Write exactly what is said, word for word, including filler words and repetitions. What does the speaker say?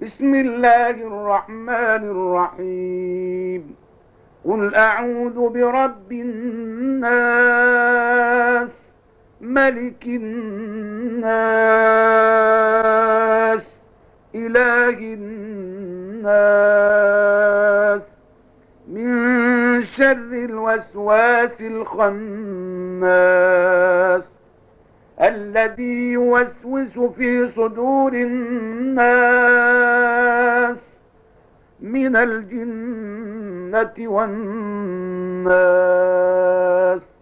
بسم الله الرحمن الرحيم. قل أعوذ برب الناس، ملك الناس، إله الناس، من شر الوسواس الخناس الذي يوسوس في صدور الناس من الجنة والناس.